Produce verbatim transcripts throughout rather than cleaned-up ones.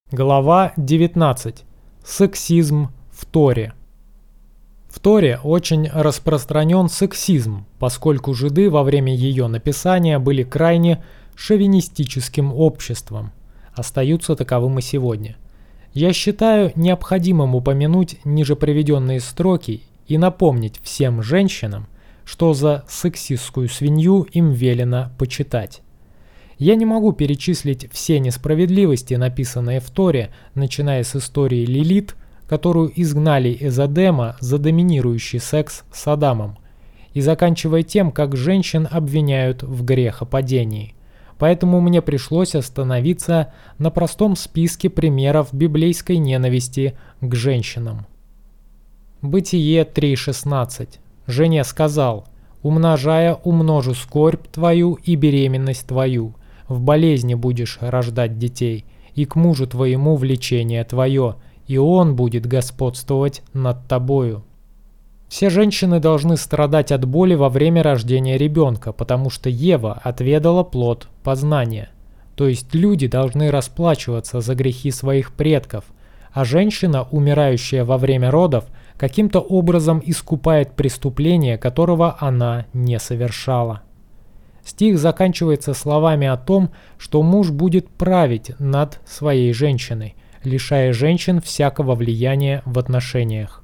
Глава девятнадцать. Сексизм в Торе. В Торе очень распространен сексизм, поскольку жиды во время ее написания были крайне шовинистическим обществом, остаются таковым и сегодня. Я считаю необходимым упомянуть ниже приведенные строки и напомнить всем женщинам, что за сексистскую свинью им велено почитать. Я не могу перечислить все несправедливости, написанные в Торе, начиная с истории Лилит, которую изгнали из Эдема за доминирующий секс с Адамом, и заканчивая тем, как женщин обвиняют в грехопадении. Поэтому мне пришлось остановиться на простом списке примеров библейской ненависти к женщинам. Бытие три шестнадцать. Жене сказал: «Умножая, умножу скорбь твою и беременность твою. В болезни будешь рождать детей, и к мужу твоему влечение твое, и он будет господствовать над тобою». Все женщины должны страдать от боли во время рождения ребенка, потому что Ева отведала плод познания. То есть люди должны расплачиваться за грехи своих предков, а женщина, умирающая во время родов, каким-то образом искупает преступление, которого она не совершала. Стих заканчивается словами о том, что муж будет править над своей женщиной, лишая женщин всякого влияния в отношениях.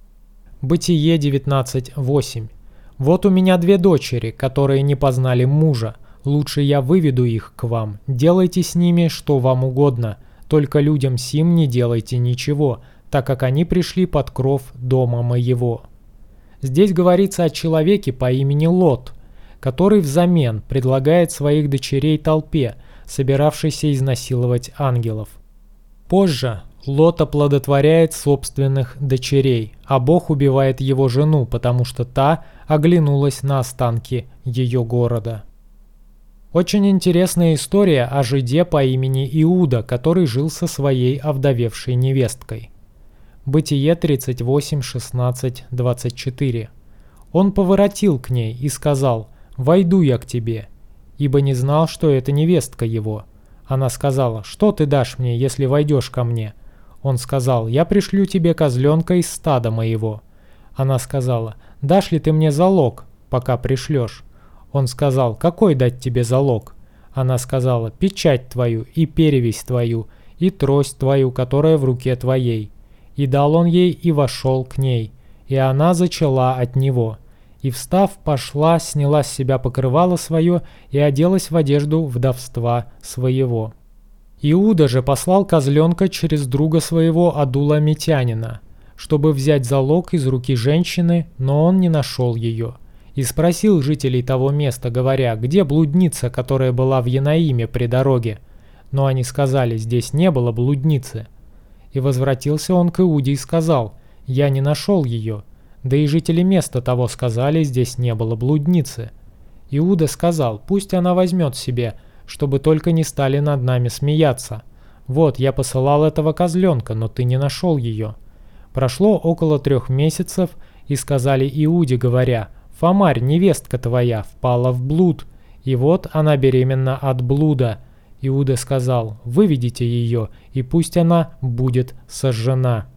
Бытие девятнадцать восемь. «Вот у меня две дочери, которые не познали мужа. Лучше я выведу их к вам. Делайте с ними что вам угодно. Только людям сим не делайте ничего, так как они пришли под кров дома моего». Здесь говорится о человеке по имени Лот, который взамен предлагает своих дочерей толпе, собиравшейся изнасиловать ангелов. Позже Лот оплодотворяет собственных дочерей, а Бог убивает его жену, потому что та оглянулась на останки ее города. Очень интересная история о жиде по имени Иуда, который жил со своей овдовевшей невесткой. Бытие тридцать восемь шестнадцать двадцать четыре. Он поворотил к ней и сказал: «Войду я к тебе», ибо не знал, что это невестка его. Она сказала: «Что ты дашь мне, если войдешь ко мне?» Он сказал: «Я пришлю тебе козленка из стада моего». Она сказала: «Дашь ли ты мне залог, пока пришлешь?» Он сказал: «Какой дать тебе залог?» Она сказала: «Печать твою и перевесь твою, и трость твою, которая в руке твоей». И дал он ей, и вошел к ней, и она зачала от него. И, встав, пошла, сняла с себя покрывало свое и оделась в одежду вдовства своего. Иуда же послал козленка через друга своего Адулламитянина, чтобы взять залог из руки женщины, но он не нашел ее. И спросил жителей того места, говоря: «Где блудница, которая была в Янаиме при дороге?» Но они сказали: «Здесь не было блудницы». И возвратился он к Иуде и сказал: «Я не нашел ее». Да и жители места того сказали: «Здесь не было блудницы». Иуда сказал: «Пусть она возьмет себе, чтобы только не стали над нами смеяться. Вот, я посылал этого козленка, но ты не нашел ее». Прошло около трех месяцев, и сказали Иуде, говоря: «Фомарь, невестка твоя, впала в блуд, и вот она беременна от блуда». Иуда сказал: «Выведите ее, и пусть она будет сожжена».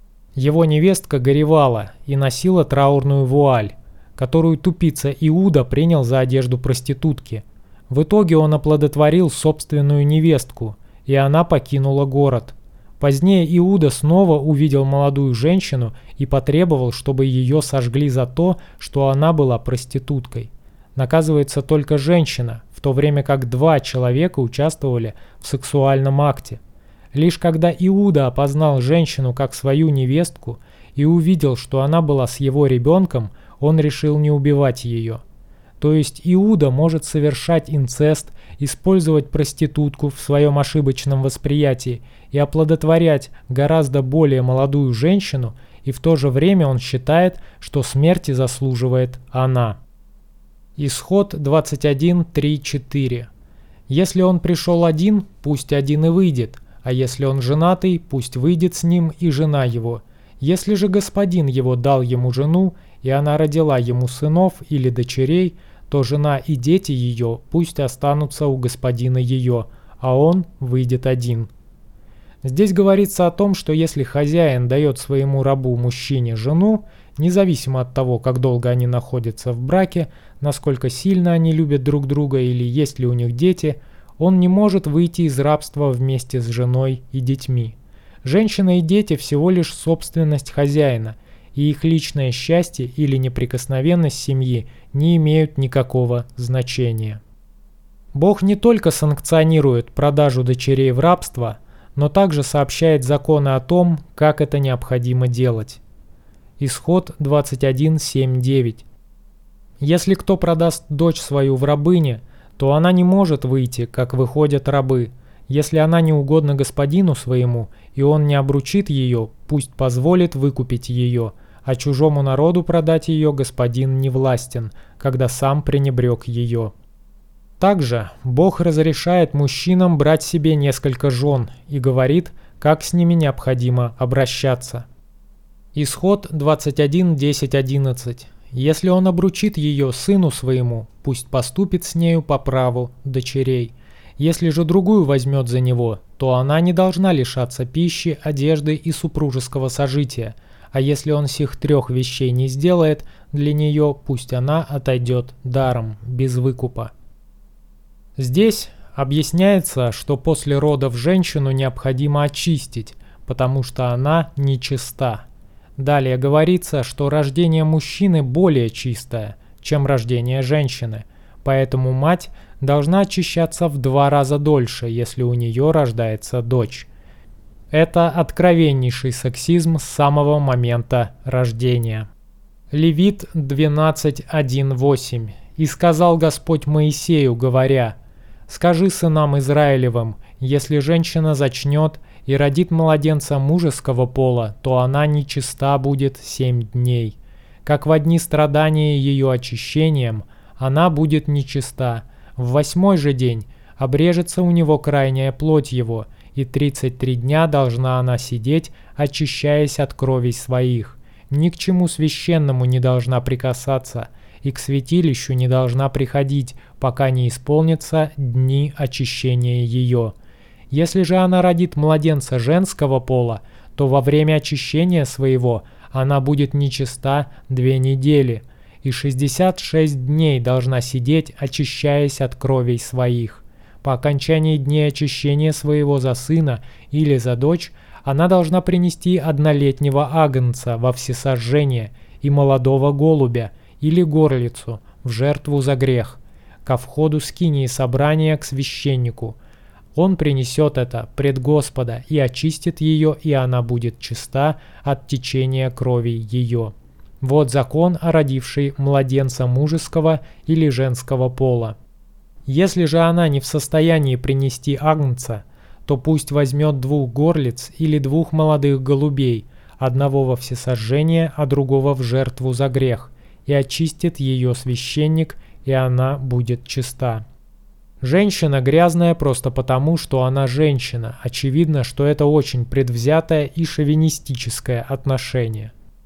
Его невестка горевала и носила траурную вуаль, которую тупица Иуда принял за одежду проститутки. В итоге он оплодотворил собственную невестку, и она покинула город. Позднее Иуда снова увидел молодую женщину и потребовал, чтобы ее сожгли за то, что она была проституткой. Наказывается только женщина, в то время как два человека участвовали в сексуальном акте. Лишь когда Иуда опознал женщину как свою невестку и увидел, что она была с его ребенком, он решил не убивать ее. То есть Иуда может совершать инцест, использовать проститутку в своем ошибочном восприятии и оплодотворять гораздо более молодую женщину, и в то же время он считает, что смерти заслуживает она. Исход двадцать один три четыре. «Если он пришел один, пусть один и выйдет, а если он женатый, пусть выйдет с ним и жена его. Если же господин его дал ему жену, и она родила ему сынов или дочерей, то жена и дети ее пусть останутся у господина ее, а он выйдет один». Здесь говорится о том, что если хозяин дает своему рабу-мужчине жену, независимо от того, как долго они находятся в браке, насколько сильно они любят друг друга или есть ли у них дети, он не может выйти из рабства вместе с женой и детьми. Женщина и дети всего лишь собственность хозяина, и их личное счастье или неприкосновенность семьи не имеют никакого значения. Бог не только санкционирует продажу дочерей в рабство, но также сообщает законы о том, как это необходимо делать. Исход двадцать один, семь, девять. Если кто продаст дочь свою в рабыне, то она не может выйти, как выходят рабы. Если она не угодна господину своему, и он не обручит ее, пусть позволит выкупить ее, а чужому народу продать ее господин не властен, когда сам пренебрег ее. Также Бог разрешает мужчинам брать себе несколько жен и говорит, как с ними необходимо обращаться. Исход двадцать один, десять, одиннадцать. Если он обручит ее сыну своему, пусть поступит с нею по праву дочерей. Если же другую возьмет за него, то она не должна лишаться пищи, одежды и супружеского сожития, а если он сих трех вещей не сделает, для нее пусть она отойдет даром, без выкупа. Здесь объясняется, что после родов женщину необходимо очистить, потому что она нечиста. Далее говорится, что рождение мужчины более чистое, чем рождение женщины, поэтому мать должна очищаться в два раза дольше, если у нее рождается дочь. Это откровеннейший сексизм с самого момента рождения. Левит двенадцать, один, восемь. «И сказал Господь Моисею, говоря: скажи сынам Израилевым, если женщина зачнет и родит младенца мужеского пола, то она нечиста будет семь дней. Как в дни страдания ее очищением, она будет нечиста. В восьмой же день обрежется у него крайняя плоть его, и тридцать три дня должна она сидеть, очищаясь от кровей своих. Ни к чему священному не должна прикасаться, и к святилищу не должна приходить, пока не исполнятся дни очищения ее. Если же она родит младенца женского пола, то во время очищения своего она будет нечиста две недели, и шестьдесят шесть дней должна сидеть, очищаясь от кровей своих. По окончании дней очищения своего за сына или за дочь она должна принести однолетнего агнца во всесожжение и молодого голубя или горлицу в жертву за грех, ко входу скинии собрания к священнику. Он принесет это пред Господа и очистит ее, и она будет чиста от течения крови ее. Вот закон о родившей младенца мужеского или женского пола. Если же она не в состоянии принести агнца, то пусть возьмет двух горлиц или двух молодых голубей, одного во всесожжение, а другого в жертву за грех, и очистит ее священник, и она будет чиста. Женщина грязная просто потому, что она женщина. Очевидно, что это очень предвзятое и шовинистическое отношение.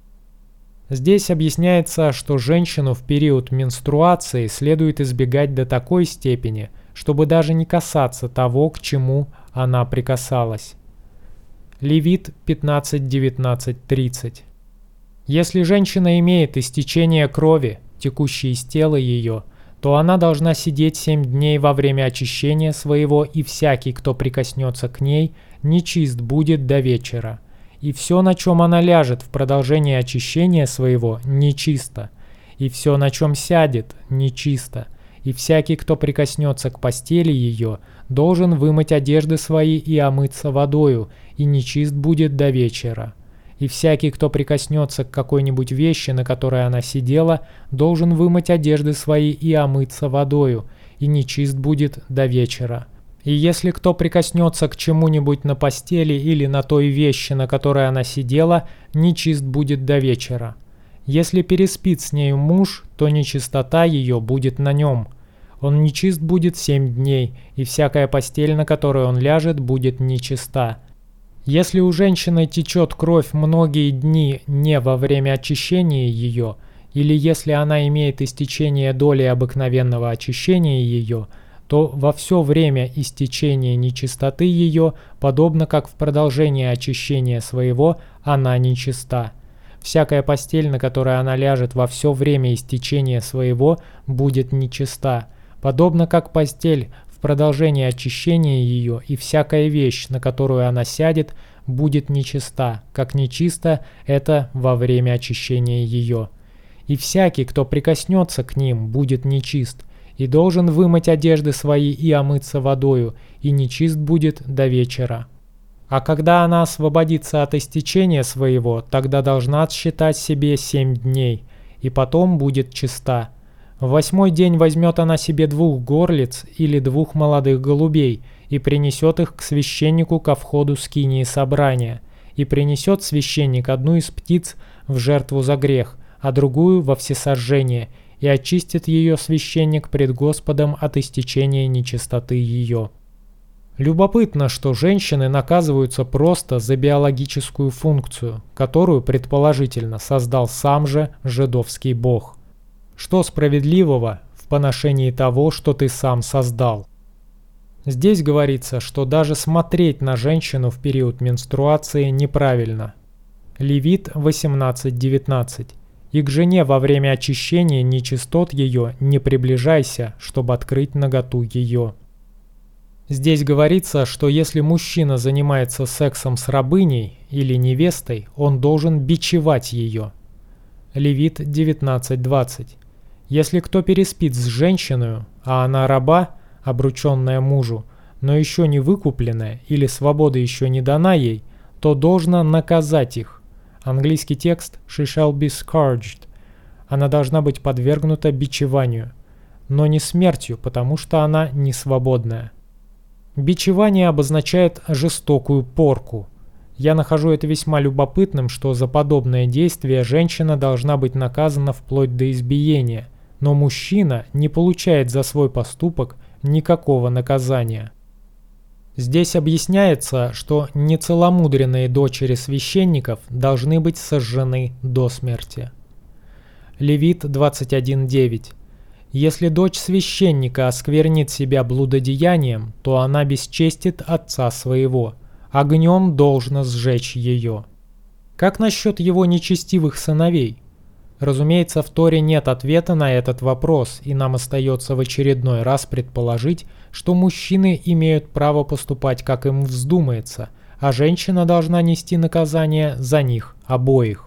Здесь объясняется, что женщину в период менструации следует избегать до такой степени, чтобы даже не касаться того, к чему она прикасалась. Левит пятнадцать, девятнадцать, тридцать. Если женщина имеет истечение крови, текущей из тела ее, то она должна сидеть семь дней во время очищения своего, и всякий, кто прикоснется к ней, нечист будет до вечера. И все, на чем она ляжет в продолжении очищения своего, нечисто. И все, на чем сядет, нечисто. И всякий, кто прикоснется к постели ее, должен вымыть одежды свои и омыться водою, и нечист будет до вечера. И всякий, кто прикоснется к какой-нибудь вещи, на которой она сидела, должен вымыть одежды свои и омыться водою, и нечист будет до вечера. И если кто прикоснется к чему-нибудь на постели или на той вещи, на которой она сидела, нечист будет до вечера. Если переспит с нею муж, то нечистота ее будет на нем. Он нечист будет семь дней, и всякая постель, на которой он ляжет, будет нечиста. Если у женщины течет кровь многие дни не во время очищения ее, или если она имеет истечение доли обыкновенного очищения ее, то во все время истечения нечистоты ее, подобно как в продолжении очищения своего, она нечиста. Всякая постель, на которой она ляжет во все время истечения своего, будет нечиста, подобно как постель в продолжении очищения ее, и всякая вещь, на которую она сядет, будет нечиста, как нечисто это во время очищения ее. И всякий, кто прикоснется к ним, будет нечист, и должен вымыть одежды свои и омыться водою, и нечист будет до вечера. А когда она освободится от истечения своего, тогда должна отсчитать себе семь дней, и потом будет чиста. В восьмой день возьмет она себе двух горлиц или двух молодых голубей, и принесет их к священнику ко входу скинии собрания, и принесет священник одну из птиц в жертву за грех, а другую во всесожжение, и очистит ее священник пред Господом от истечения нечистоты ее. Любопытно, что женщины наказываются просто за биологическую функцию, которую, предположительно, создал сам же жидовский бог. Что справедливого в поношении того, что ты сам создал? Здесь говорится, что даже смотреть на женщину в период менструации неправильно. Левит восемнадцать девятнадцать. И к жене во время очищения нечистот ее не приближайся, чтобы открыть наготу ее. Здесь говорится, что если мужчина занимается сексом с рабыней или невестой, он должен бичевать ее. Левит девятнадцать двадцать. Если кто переспит с женщиной, а она раба, обрученная мужу, но еще не выкупленная или свобода еще не дана ей, то должно наказать их. Английский текст «She shall be scourged». Она должна быть подвергнута бичеванию, но не смертью, потому что она не свободная. Бичевание обозначает жестокую порку. Я нахожу это весьма любопытным, что за подобное действие женщина должна быть наказана вплоть до избиения, но мужчина не получает за свой поступок никакого наказания. Здесь объясняется, что нецеломудренные дочери священников должны быть сожжены до смерти. Левит двадцать один девять. Если дочь священника осквернит себя блудодеянием, то она бесчестит отца своего. Огнем должно сжечь ее. Как насчет его нечестивых сыновей? Разумеется, в Торе нет ответа на этот вопрос, и нам остается в очередной раз предположить, что мужчины имеют право поступать, как им вздумается, а женщина должна нести наказание за них обоих.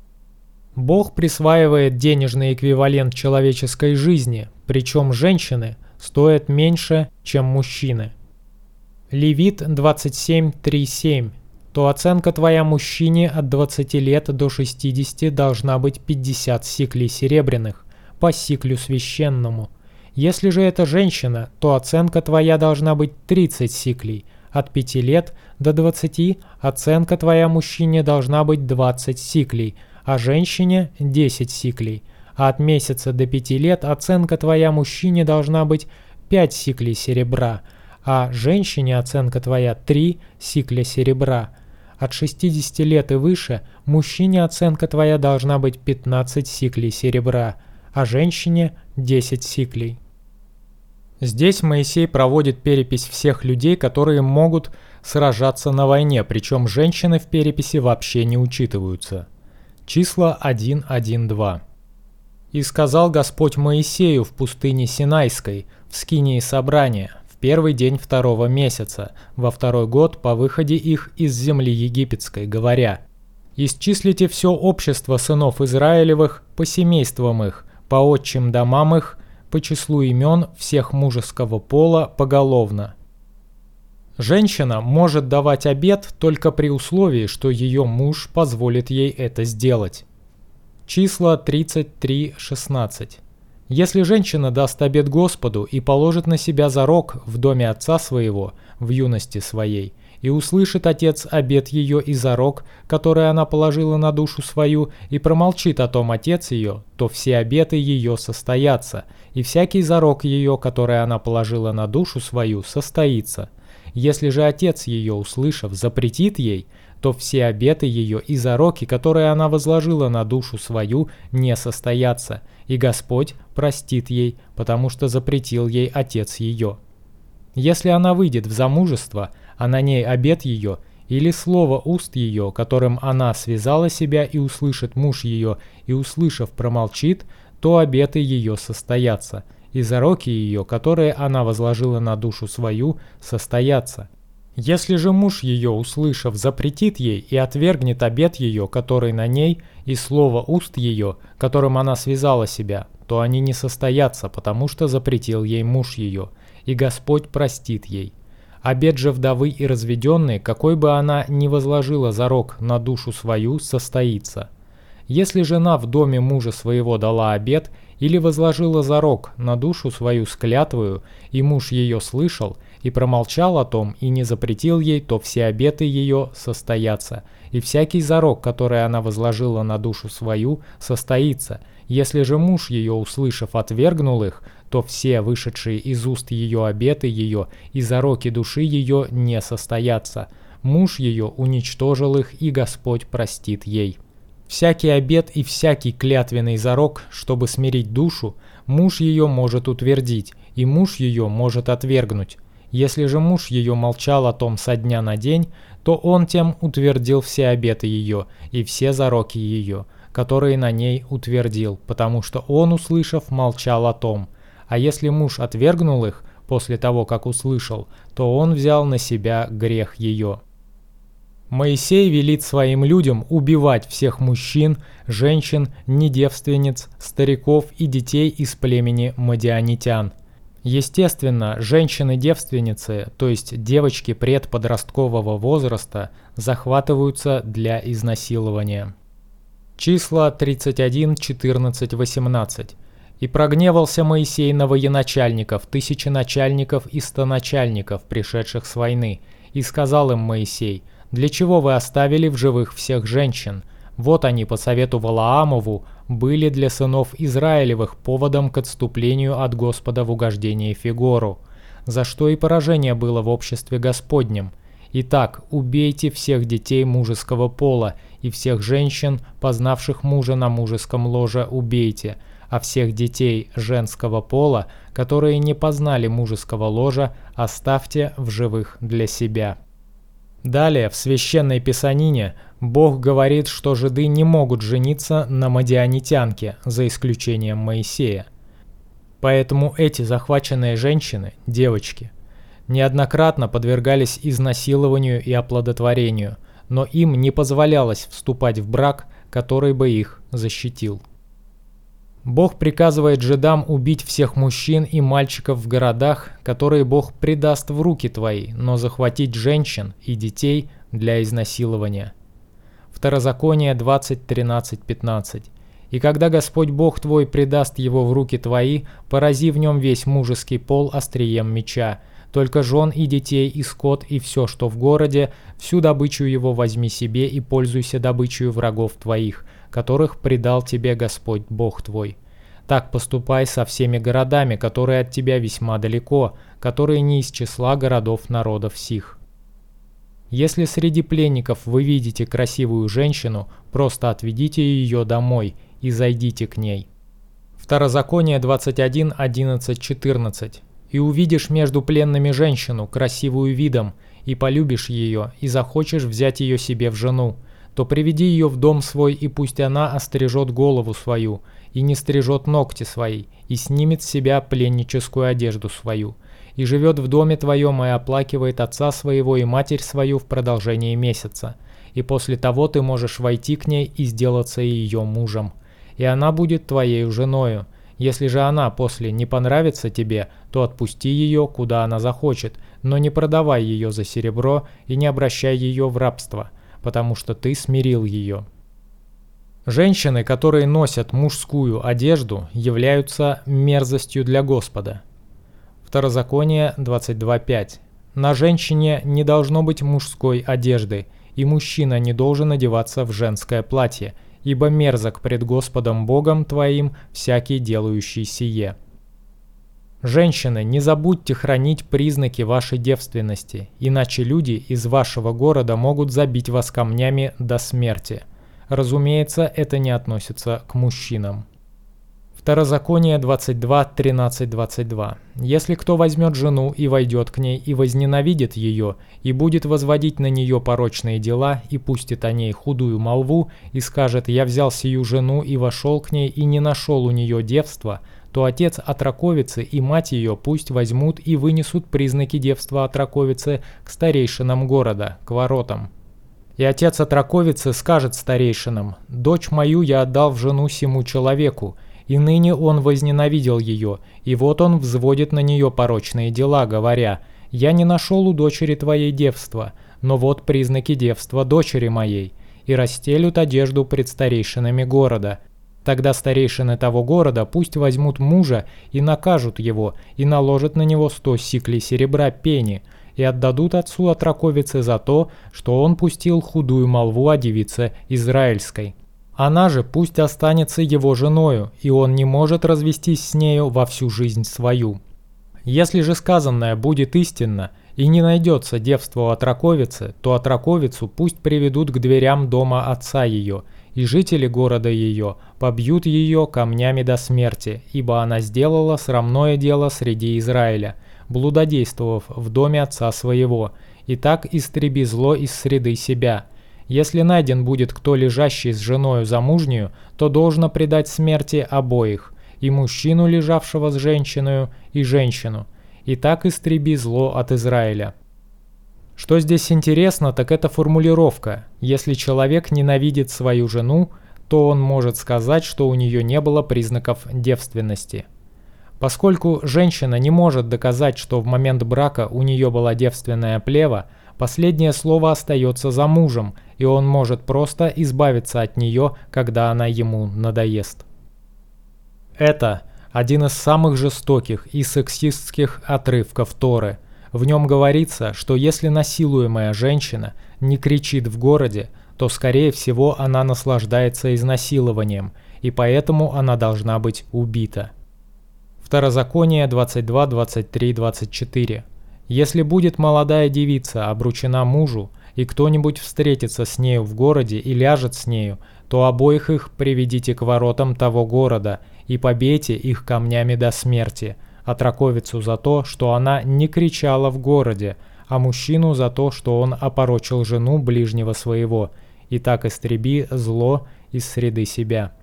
Бог присваивает денежный эквивалент человеческой жизни, причем женщины стоят меньше, чем мужчины. Левит двадцать семь три семь. То оценка твоя мужчине от двадцати лет до шестидесяти должна быть пятьдесят сиклей серебряных, по сиклю священному. Если же это женщина, то оценка твоя должна быть тридцать сиклей. От пяти лет до двадцати оценка твоя мужчине должна быть двадцать сиклей, а женщине десять сиклей. А от месяца до пяти лет оценка твоя мужчине должна быть пять сиклей серебра, а женщине оценка твоя три сикля серебра. От шестидесяти лет и выше мужчине оценка твоя должна быть пятнадцать сиклей серебра, а женщине десять сиклей. Здесь Моисей проводит перепись всех людей, которые могут сражаться на войне, причем женщины в переписи вообще не учитываются. Числа один один два. «И сказал Господь Моисею в пустыне Синайской, в скинии собрания, в первый день второго месяца, во второй год по выходе их из земли египетской, говоря: исчислите все общество сынов Израилевых по семействам их, по отчим домам их, по числу имен всех мужеского пола поголовно». Женщина может давать обет только при условии, что ее муж позволит ей это сделать. Числа тридцать три шестнадцать. Если женщина даст обет Господу и положит на себя зарок в доме отца своего, в юности своей, и услышит отец обет ее и зарок, который она положила на душу свою, и промолчит о том отец ее, то все обеты ее состоятся, и всякий зарок ее, который она положила на душу свою, состоится. Если же отец ее, услышав, запретит ей, то все обеты ее и зароки, которые она возложила на душу свою, не состоятся, и Господь простит ей, потому что запретил ей отец ее. Если она выйдет в замужество, а на ней обет ее, или слово уст ее, которым она связала себя, и услышит муж ее, и, услышав, промолчит, то обеты ее состоятся, и зароки ее, которые она возложила на душу свою, состоятся. Если же муж ее, услышав, запретит ей и отвергнет обет ее, который на ней, и слово уст ее, которым она связала себя, то они не состоятся, потому что запретил ей муж ее, и Господь простит ей. Обет же вдовы и разведенной, какой бы она ни возложила зарок на душу свою, состоится. Если жена в доме мужа своего дала обет или возложила зарок на душу свою с клятвою, и муж ее слышал, и промолчал о том, и не запретил ей, то все обеты ее состоятся, и всякий зарок, который она возложила на душу свою, состоится. Если же муж ее, услышав, отвергнул их, то все вышедшие из уст ее обеты ее и зароки души ее не состоятся. Муж ее уничтожил их, и Господь простит ей. Всякий обет и всякий клятвенный зарок, чтобы смирить душу, муж ее может утвердить, и муж ее может отвергнуть. Если же муж ее молчал о том со дня на день, то он тем утвердил все обеты ее и все зароки ее, которые на ней утвердил, потому что он, услышав, молчал о том. А если муж отвергнул их после того, как услышал, то он взял на себя грех ее. Моисей велит своим людям убивать всех мужчин, женщин, недевственниц, стариков и детей из племени мадианитян. Естественно, женщины-девственницы, то есть девочки предподросткового возраста, захватываются для изнасилования. Числа тридцать один, четырнадцать, восемнадцать. «И прогневался Моисей на военачальников, тысяченачальников и стоначальников, пришедших с войны, и сказал им Моисей: «Для чего вы оставили в живых всех женщин? Вот они по совету Валаамову были для сынов Израилевых поводом к отступлению от Господа в угождение Фигору, за что и поражение было в обществе Господнем. Итак, убейте всех детей мужеского пола, и всех женщин, познавших мужа на мужеском ложе, убейте, а всех детей женского пола, которые не познали мужеского ложа, оставьте в живых для себя». Далее, в Священной Писанине, Бог говорит, что жиды не могут жениться на мадианитянке, за исключением Моисея. Поэтому эти захваченные женщины, девочки, неоднократно подвергались изнасилованию и оплодотворению, но им не позволялось вступать в брак, который бы их защитил. Бог приказывает жидам убить всех мужчин и мальчиков в городах, которые Бог предаст в руки твои, но захватить женщин и детей для изнасилования. Второзаконие двадцать, тринадцать, пятнадцать. «И когда Господь Бог твой предаст его в руки твои, порази в нем весь мужеский пол острием меча. Только жен и детей, и скот, и все, что в городе, всю добычу его возьми себе и пользуйся добычей врагов твоих, которых предал тебе Господь Бог твой. Так поступай со всеми городами, которые от тебя весьма далеко, которые не из числа городов народов сих. Если среди пленников вы видите красивую женщину, просто отведите ее домой и зайдите к ней». Второзаконие двадцать один, одиннадцать, четырнадцать. «И увидишь между пленными женщину, красивую видом, и полюбишь ее, и захочешь взять ее себе в жену, то приведи ее в дом свой, и пусть она острижет голову свою, и не стрижет ногти свои, и снимет с себя пленническую одежду свою, и живет в доме твоем, и оплакивает отца своего и матерь свою в продолжении месяца. И после того ты можешь войти к ней и сделаться ее мужем, и она будет твоею женою. Если же она после не понравится тебе, то отпусти ее, куда она захочет, но не продавай ее за серебро и не обращай ее в рабство, потому что ты смирил ее». Женщины, которые носят мужскую одежду, являются мерзостью для Господа. Второзаконие двадцать два, пять. «На женщине не должно быть мужской одежды, и мужчина не должен одеваться в женское платье, ибо мерзок пред Господом Богом твоим всякий делающий сие». Женщины, не забудьте хранить признаки вашей девственности, иначе люди из вашего города могут забить вас камнями до смерти. Разумеется, это не относится к мужчинам. Второзаконие двадцать два, тринадцать, двадцать два. «Если кто возьмет жену и войдет к ней, и возненавидит ее, и будет возводить на нее порочные дела, и пустит о ней худую молву, и скажет: «Я взял сию жену и вошел к ней, и не нашел у нее девства», то отец отроковицы и мать ее пусть возьмут и вынесут признаки девства отроковицы к старейшинам города, к воротам. И отец отроковицы скажет старейшинам: «Дочь мою я отдал в жену сему человеку, и ныне он возненавидел ее, и вот он взводит на нее порочные дела, говоря: я не нашел у дочери твоей девства, но вот признаки девства дочери моей», и расстелют одежду пред старейшинами города. Тогда старейшины того города пусть возьмут мужа и накажут его, и наложат на него сто сиклей серебра пени, и отдадут отцу отроковицы за то, что он пустил худую молву о девице израильской. Она же пусть останется его женою, и он не может развестись с нею во всю жизнь свою. Если же сказанное будет истинно, и не найдется девства у отроковицы, то отроковицу пусть приведут к дверям дома отца ее, и жители города ее побьют ее камнями до смерти, ибо она сделала срамное дело среди Израиля, блудодействовав в доме отца своего, и так истреби зло из среды себя. Если найден будет кто лежащий с женою замужнюю, то должно предать смерти обоих, и мужчину, лежавшего с женщиною, и женщину. И так истреби зло от Израиля. Что здесь интересно, так это формулировка. Если человек ненавидит свою жену, то он может сказать, что у нее не было признаков девственности. Поскольку женщина не может доказать, что в момент брака у нее была девственная плева, последнее слово остается за мужем, и он может просто избавиться от нее, когда она ему надоест. Это один из самых жестоких и сексистских отрывков Торы. В нем говорится, что если насилуемая женщина не кричит в городе, то, скорее всего, она наслаждается изнасилованием, и поэтому она должна быть убита. Второзаконие двадцать два, двадцать три, двадцать четыре. «Если будет молодая девица обручена мужу, и кто-нибудь встретится с нею в городе и ляжет с нею, то обоих их приведите к воротам того города и побейте их камнями до смерти, отроковицу за то, что она не кричала в городе, а мужчину за то, что он опорочил жену ближнего своего, и так истреби зло из среды себя».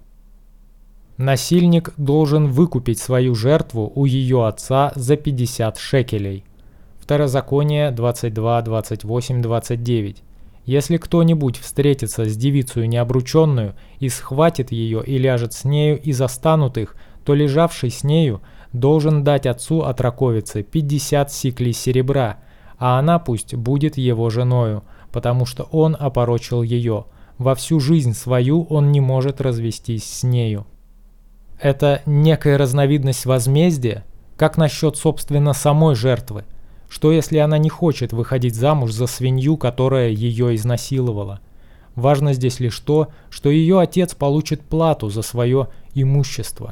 Насильник должен выкупить свою жертву у ее отца за пятьдесят шекелей. Второзаконие двадцать два, двадцать восемь, двадцать девять. «Если кто-нибудь встретится с девицей необрученную и схватит ее и ляжет с нею и застанут их, то лежавший с нею должен дать отцу отроковицы пятьдесят сиклей серебра, а она пусть будет его женою, потому что он опорочил ее. Во всю жизнь свою он не может развестись с нею». Это некая разновидность возмездия? Как насчет, собственно, самой жертвы? Что если она не хочет выходить замуж за свинью, которая ее изнасиловала? Важно здесь лишь то, что ее отец получит плату за свое имущество.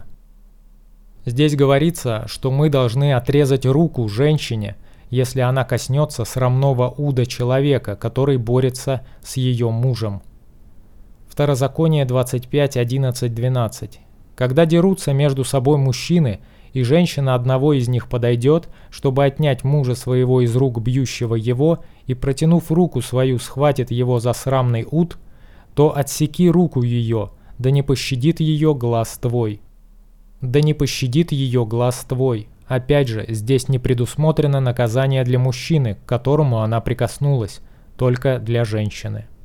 Здесь говорится, что мы должны отрезать руку женщине, если она коснется срамного уда человека, который борется с ее мужем. Второзаконие двадцать пять, одиннадцать, двенадцать. «Когда дерутся между собой мужчины, и женщина одного из них подойдет, чтобы отнять мужа своего из рук бьющего его, и, протянув руку свою, схватит его за срамный уд, то отсеки руку ее, да не пощадит ее глаз твой». Да не пощадит ее глаз твой. Опять же, здесь не предусмотрено наказание для мужчины, к которому она прикоснулась, только для женщины.